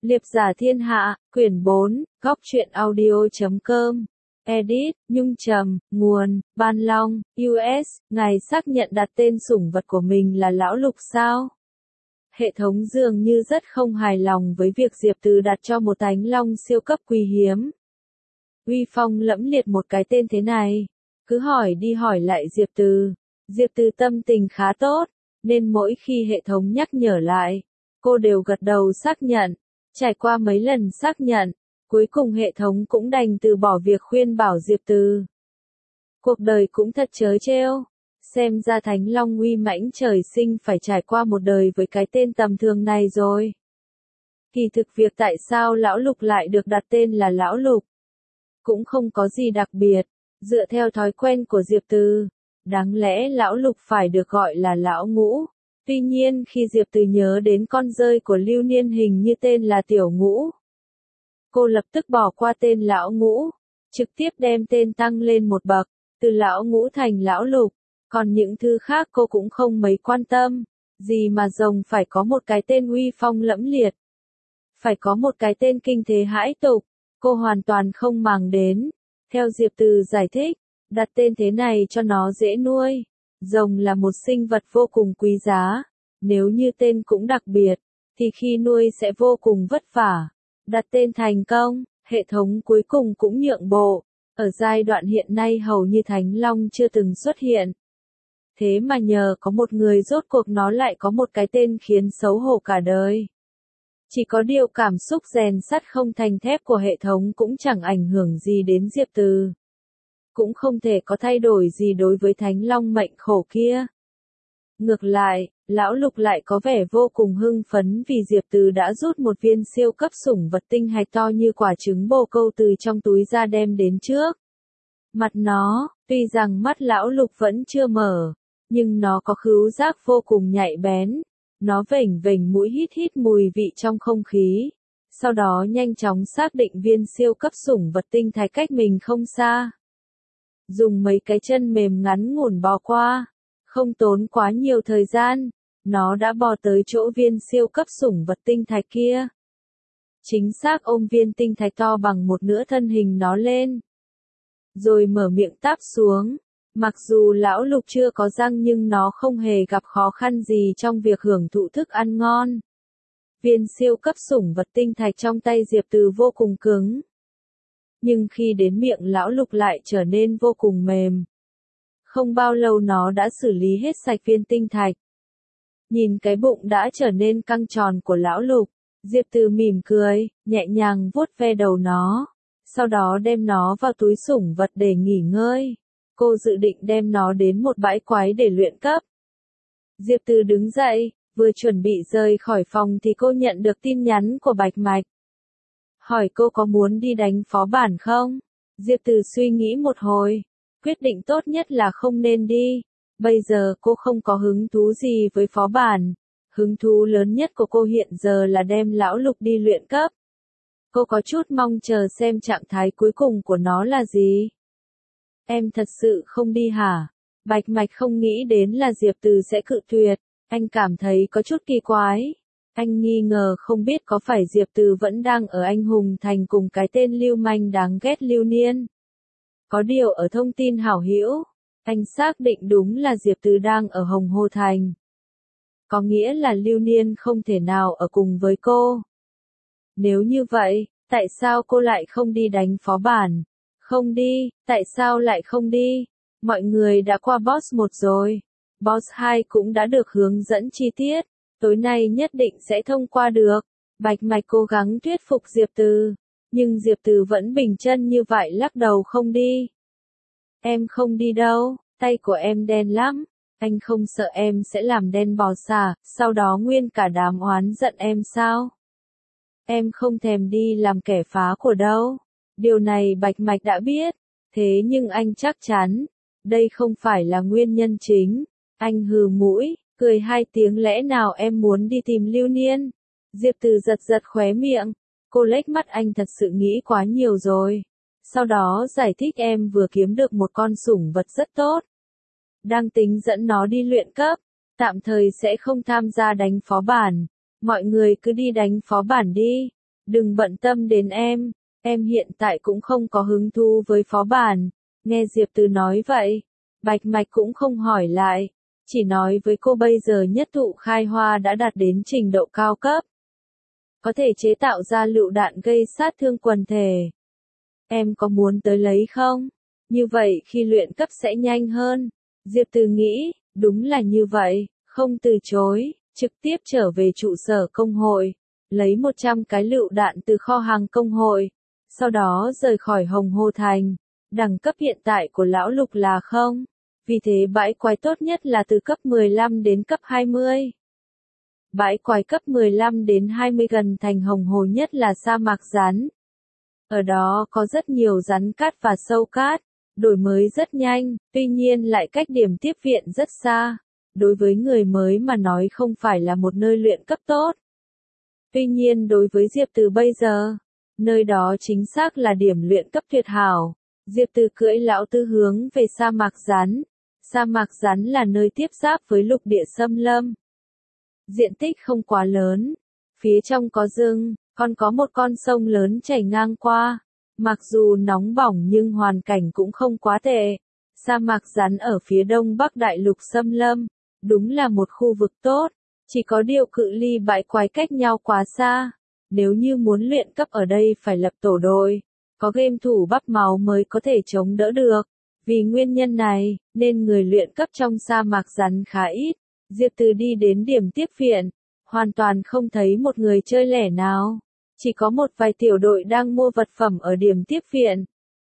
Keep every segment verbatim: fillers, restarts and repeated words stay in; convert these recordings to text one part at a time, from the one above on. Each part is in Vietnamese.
Liệp giả thiên hạ, quyển bốn, góc truyện audio chấm com. Edit, Nhung Trầm, nguồn, Ban Long, u ét, ngài xác nhận đặt tên sủng vật của mình là Lão Lục sao? Hệ thống dường như rất không hài lòng với việc Diệp Từ đặt cho một thánh long siêu cấp quý hiếm. Uy phong lẫm liệt một cái tên thế này. Cứ hỏi đi hỏi lại Diệp Từ. Diệp Từ tâm tình khá tốt, nên mỗi khi hệ thống nhắc nhở lại, cô đều gật đầu xác nhận. Trải qua mấy lần xác nhận, cuối cùng hệ thống cũng đành từ bỏ việc khuyên bảo Diệp Từ. Cuộc đời cũng thật trớ trêu, xem ra thánh long uy mãnh trời sinh phải trải qua một đời với cái tên tầm thường này rồi. Kỳ thực việc tại sao Lão Lục lại được đặt tên là Lão Lục cũng không có gì đặc biệt, dựa theo thói quen của Diệp Từ, đáng lẽ Lão Lục phải được gọi là Lão Ngũ. Tuy nhiên khi Diệp Từ nhớ đến con dơi của Lưu Niên hình như tên là Tiểu Ngũ, cô lập tức bỏ qua tên Lão Ngũ, trực tiếp đem tên tăng lên một bậc, từ Lão Ngũ thành Lão Lục, còn những thứ khác cô cũng không mấy quan tâm, gì mà rồng phải có một cái tên uy phong lẫm liệt, phải có một cái tên kinh thế hãi tục, cô hoàn toàn không màng đến. Theo Diệp Từ giải thích, đặt tên thế này cho nó dễ nuôi. Rồng là một sinh vật vô cùng quý giá, nếu như tên cũng đặc biệt, thì khi nuôi sẽ vô cùng vất vả. Đặt tên thành công, hệ thống cuối cùng cũng nhượng bộ, ở giai đoạn hiện nay hầu như Thánh Long chưa từng xuất hiện. Thế mà nhờ có một người rốt cuộc nó lại có một cái tên khiến xấu hổ cả đời. Chỉ có điều cảm xúc rèn sắt không thành thép của hệ thống cũng chẳng ảnh hưởng gì đến Diệp Từ. Cũng không thể có thay đổi gì đối với Thánh Long mệnh khổ kia. Ngược lại, Lão Lục lại có vẻ vô cùng hưng phấn vì Diệp Từ đã rút một viên siêu cấp sủng vật tinh hạch to như quả trứng bồ câu từ trong túi ra đem đến trước mặt nó. Tuy rằng mắt Lão Lục vẫn chưa mở, nhưng nó có khứu giác vô cùng nhạy bén. Nó vểnh vểnh mũi hít hít mùi vị trong không khí, sau đó nhanh chóng xác định viên siêu cấp sủng vật tinh thạch cách mình không xa. Dùng mấy cái chân mềm ngắn ngủn bò qua, không tốn quá nhiều thời gian, nó đã bò tới chỗ viên siêu cấp sủng vật tinh thạch kia. Chính xác ôm viên tinh thạch to bằng một nửa thân hình nó lên, rồi mở miệng táp xuống. Mặc dù Lão Lục chưa có răng nhưng nó không hề gặp khó khăn gì trong việc hưởng thụ thức ăn ngon. Viên siêu cấp sủng vật tinh thạch trong tay Diệp Từ vô cùng cứng, nhưng khi đến miệng Lão Lục lại trở nên vô cùng mềm. Không bao lâu nó đã xử lý hết sạch viên tinh thạch. Nhìn cái bụng đã trở nên căng tròn của Lão Lục, Diệp Từ mỉm cười, nhẹ nhàng vuốt ve đầu nó, sau đó đem nó vào túi sủng vật để nghỉ ngơi. Cô dự định đem nó đến một bãi quái để luyện cấp. Diệp Từ đứng dậy, vừa chuẩn bị rời khỏi phòng thì cô nhận được tin nhắn của Bạch Mạch. Hỏi cô có muốn đi đánh phó bản không? Diệp Từ suy nghĩ một hồi, quyết định tốt nhất là không nên đi. Bây giờ cô không có hứng thú gì với phó bản. Hứng thú lớn nhất của cô hiện giờ là đem Lão Lục đi luyện cấp. Cô có chút mong chờ xem trạng thái cuối cùng của nó là gì. Em thật sự không đi hả? Bạch Mạch không nghĩ đến là Diệp Từ sẽ cự tuyệt. Anh cảm thấy có chút kỳ quái. Anh nghi ngờ không biết có phải Diệp Từ vẫn đang ở Anh Hùng Thành cùng cái tên lưu manh đáng ghét Lưu Niên. Có điều ở thông tin hảo hữu, anh xác định đúng là Diệp Từ đang ở Hồng Hồ Thành. Có nghĩa là Lưu Niên không thể nào ở cùng với cô. Nếu như vậy, tại sao cô lại không đi đánh phó bản? Không đi, tại sao lại không đi? Mọi người đã qua boss một rồi. Boss hai cũng đã được hướng dẫn chi tiết. Tối nay nhất định sẽ thông qua được. Bạch Mạch cố gắng thuyết phục Diệp Từ. Nhưng Diệp Từ vẫn bình chân như vậy lắc đầu không đi. Em không đi đâu, tay của em đen lắm. Anh không sợ em sẽ làm đen bò xà, sau đó nguyên cả đám oán giận em sao? Em không thèm đi làm kẻ phá của đâu. Điều này Bạch Mạch đã biết, thế nhưng anh chắc chắn, đây không phải là nguyên nhân chính. Anh hừ mũi, cười hai tiếng lẽ nào em muốn đi tìm Lưu Niên? Diệp Từ giật giật khóe miệng, cô lếch mắt anh thật sự nghĩ quá nhiều rồi. Sau đó giải thích em vừa kiếm được một con sủng vật rất tốt. Đang tính dẫn nó đi luyện cấp, tạm thời sẽ không tham gia đánh phó bản. Mọi người cứ đi đánh phó bản đi. Đừng bận tâm đến em, em hiện tại cũng không có hứng thú với phó bản. Nghe Diệp Từ nói vậy, Bạch Mạch cũng không hỏi lại, chỉ nói với cô bây giờ nhất thụ khai hoa đã đạt đến trình độ cao cấp. Có thể chế tạo ra lựu đạn gây sát thương quần thể. Em có muốn tới lấy không? Như vậy khi luyện cấp sẽ nhanh hơn. Diệp Từ nghĩ, đúng là như vậy, không từ chối, trực tiếp trở về trụ sở công hội, lấy một trăm cái lựu đạn từ kho hàng công hội, sau đó rời khỏi Hồng Hồ Thành. Đẳng cấp hiện tại của lão Lục là không, vì thế bãi quái tốt nhất là từ cấp mười lăm đến cấp hai mươi. Bãi quái cấp mười lăm đến hai mươi gần thành Hồng Hồ nhất là sa mạc rắn. Ở đó có rất nhiều rắn cát và sâu cát, đổi mới rất nhanh, tuy nhiên lại cách điểm tiếp viện rất xa. Đối với người mới mà nói không phải là một nơi luyện cấp tốt. Tuy nhiên đối với Diệp Từ bây giờ, nơi đó chính xác là điểm luyện cấp tuyệt hảo. Diệp Từ cưỡi lão tứ hướng về sa mạc rắn. Sa mạc rắn là nơi tiếp giáp với lục địa xâm lâm. Diện tích không quá lớn, phía trong có rừng, còn có một con sông lớn chảy ngang qua. Mặc dù nóng bỏng nhưng hoàn cảnh cũng không quá tệ. Sa mạc rắn ở phía đông bắc đại lục xâm lâm, đúng là một khu vực tốt, chỉ có điều cự ly bãi quái cách nhau quá xa. Nếu như muốn luyện cấp ở đây phải lập tổ đội, có game thủ bắp máu mới có thể chống đỡ được. Vì nguyên nhân này, nên người luyện cấp trong sa mạc rắn khá ít. Diệp Từ đi đến điểm tiếp viện, hoàn toàn không thấy một người chơi lẻ nào. Chỉ có một vài tiểu đội đang mua vật phẩm ở điểm tiếp viện.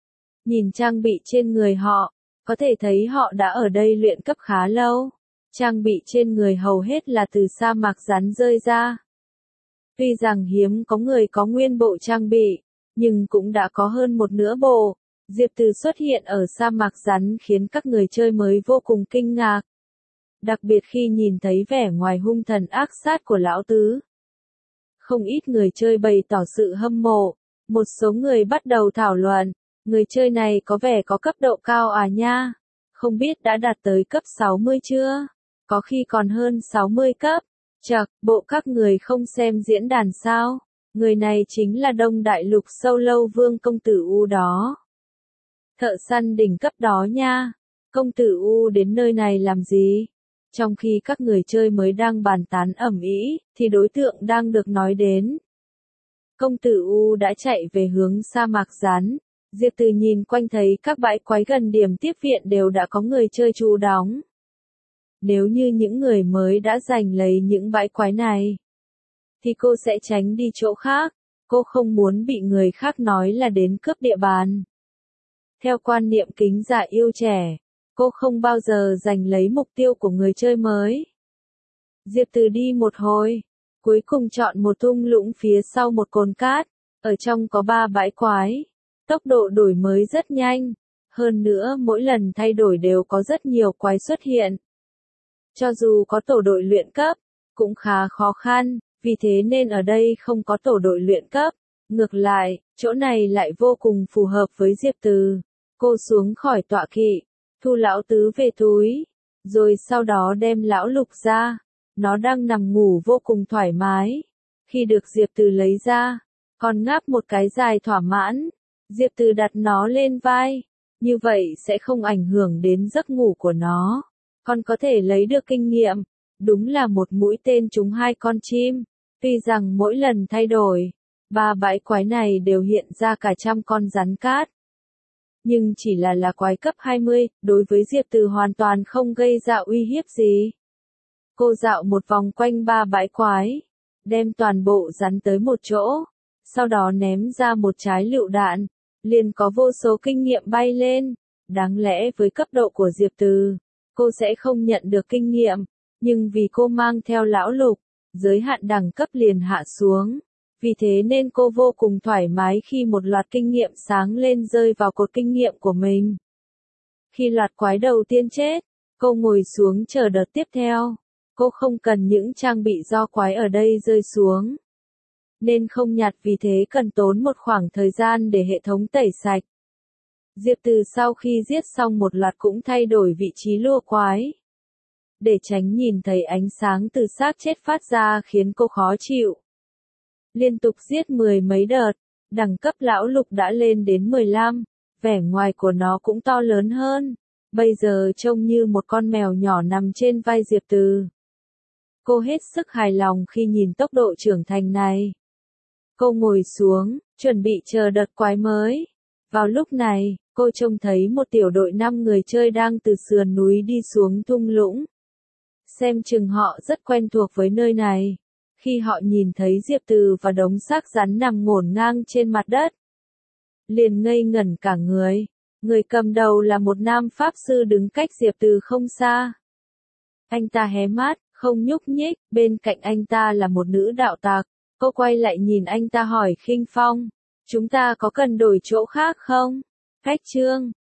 Nhìn trang bị trên người họ, có thể thấy họ đã ở đây luyện cấp khá lâu. Trang bị trên người hầu hết là từ sa mạc rắn rơi ra. Tuy rằng hiếm có người có nguyên bộ trang bị, nhưng cũng đã có hơn một nửa bộ. Diệp Từ xuất hiện ở sa mạc rắn khiến các người chơi mới vô cùng kinh ngạc. Đặc biệt khi nhìn thấy vẻ ngoài hung thần ác sát của lão tứ. Không ít người chơi bày tỏ sự hâm mộ, một số người bắt đầu thảo luận, người chơi này có vẻ có cấp độ cao à nha, không biết đã đạt tới cấp sáu mươi chưa, có khi còn hơn sáu mươi cấp, chậc, bộ các người không xem diễn đàn sao, người này chính là Đông Đại Lục Sâu Lâu Vương công tử U đó. Thợ săn đỉnh cấp đó nha, công tử U đến nơi này làm gì? Trong khi các người chơi mới đang bàn tán ầm ĩ, thì đối tượng đang được nói đến. Công tử U đã chạy về hướng sa mạc rắn. Diệp Từ nhìn quanh thấy các bãi quái gần điểm tiếp viện đều đã có người chơi trú đóng. Nếu như những người mới đã giành lấy những bãi quái này, thì cô sẽ tránh đi chỗ khác. Cô không muốn bị người khác nói là đến cướp địa bàn. Theo quan niệm kính già yêu trẻ, cô không bao giờ giành lấy mục tiêu của người chơi mới. Diệp Từ đi một hồi, cuối cùng chọn một thung lũng phía sau một cồn cát, ở trong có ba bãi quái. Tốc độ đổi mới rất nhanh, hơn nữa mỗi lần thay đổi đều có rất nhiều quái xuất hiện. Cho dù có tổ đội luyện cấp, cũng khá khó khăn, vì thế nên ở đây không có tổ đội luyện cấp. Ngược lại, chỗ này lại vô cùng phù hợp với Diệp Từ. Cô xuống khỏi tọa kỵ, thu lão tứ về túi, rồi sau đó đem lão Lục ra. Nó đang nằm ngủ vô cùng thoải mái. Khi được Diệp Từ lấy ra, còn ngáp một cái dài thỏa mãn. Diệp Từ đặt nó lên vai, như vậy sẽ không ảnh hưởng đến giấc ngủ của nó. Còn có thể lấy được kinh nghiệm, đúng là một mũi tên trúng hai con chim. Tuy rằng mỗi lần thay đổi, ba bãi quái này đều hiện ra cả trăm con rắn cát. Nhưng chỉ là là quái cấp hai mươi, đối với Diệp Từ hoàn toàn không gây ra uy hiếp gì. Cô dạo một vòng quanh ba bãi quái, đem toàn bộ rắn tới một chỗ, sau đó ném ra một trái lựu đạn, liền có vô số kinh nghiệm bay lên. Đáng lẽ với cấp độ của Diệp Từ, cô sẽ không nhận được kinh nghiệm, nhưng vì cô mang theo lão Lục, giới hạn đẳng cấp liền hạ xuống. Vì thế nên cô vô cùng thoải mái khi một loạt kinh nghiệm sáng lên rơi vào cột kinh nghiệm của mình. Khi loạt quái đầu tiên chết, cô ngồi xuống chờ đợt tiếp theo. Cô không cần những trang bị do quái ở đây rơi xuống. Nên không nhặt, vì thế cần tốn một khoảng thời gian để hệ thống tẩy sạch. Diệp Từ sau khi giết xong một loạt cũng thay đổi vị trí lua quái. Để tránh nhìn thấy ánh sáng từ xác chết phát ra khiến cô khó chịu. liên tục giết mười mấy đợt, đẳng cấp lão lục đã lên đến mười lăm, vẻ ngoài của nó cũng to lớn hơn, bây giờ trông như một con mèo nhỏ nằm trên vai Diệp Từ. Cô hết sức hài lòng khi nhìn tốc độ trưởng thành này. Cô ngồi xuống, chuẩn bị chờ đợt quái mới. Vào lúc này, cô trông thấy một tiểu đội năm người chơi đang từ sườn núi đi xuống thung lũng. Xem chừng họ rất quen thuộc với nơi này. Khi họ nhìn thấy Diệp Từ và đống xác rắn nằm ngổn ngang trên mặt đất, liền ngây ngẩn cả người. Người cầm đầu là một nam pháp sư đứng cách Diệp Từ không xa. Anh ta hé mắt, không nhúc nhích, bên cạnh anh ta là một nữ đạo tặc. Cô quay lại nhìn anh ta hỏi khinh phong, chúng ta có cần đổi chỗ khác không? Khách trương,